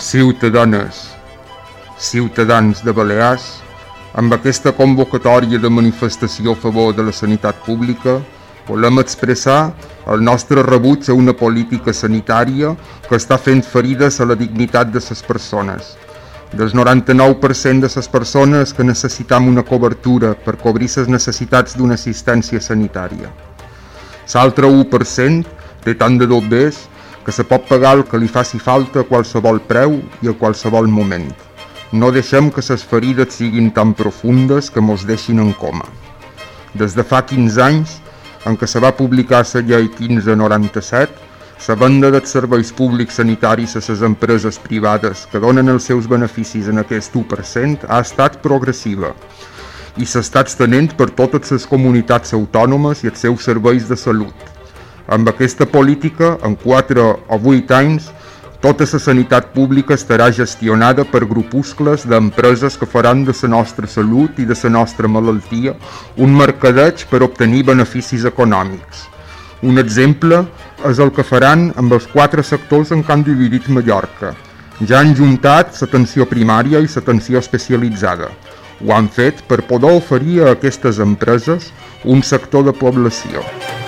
Ciutadanes, ciutadans de Balears, amb aquesta convocatòria de manifestació a favor de la sanitat pública, volem expressar el nostre rebuig a una política sanitària que està fent ferides a la dignitat de les persones. Del 99% de les persones que necessitam una cobertura per cobrir les necessitats d'una assistència sanitària. L'altre 1% té tant de dobbers que se pot pagar el que li faci falta a qualsevol preu i a qualsevol moment. No deixem que les ferides siguin tan profundes que mos deixin en coma. Des de fa 15 anys, en què se va publicar la llei 1597, la venda dels serveis públics sanitaris a les empreses privades que donen els seus beneficis en aquest 1% ha estat progressiva i s'està estenent per totes les comunitats autònomes i els seus serveis de salut. Amb aquesta política, en 4 o 8 anys, tota la sanitat pública estarà gestionada per grupuscles d'empreses que faran de la nostra salut i de la nostra malaltia un mercadeig per obtenir beneficis econòmics. Un exemple és el que faran amb els 4 sectors en què han dividit Mallorca. Ja han juntat l'atenció primària i l'atenció especialitzada. Ho han fet per poder oferir a aquestes empreses un sector de població.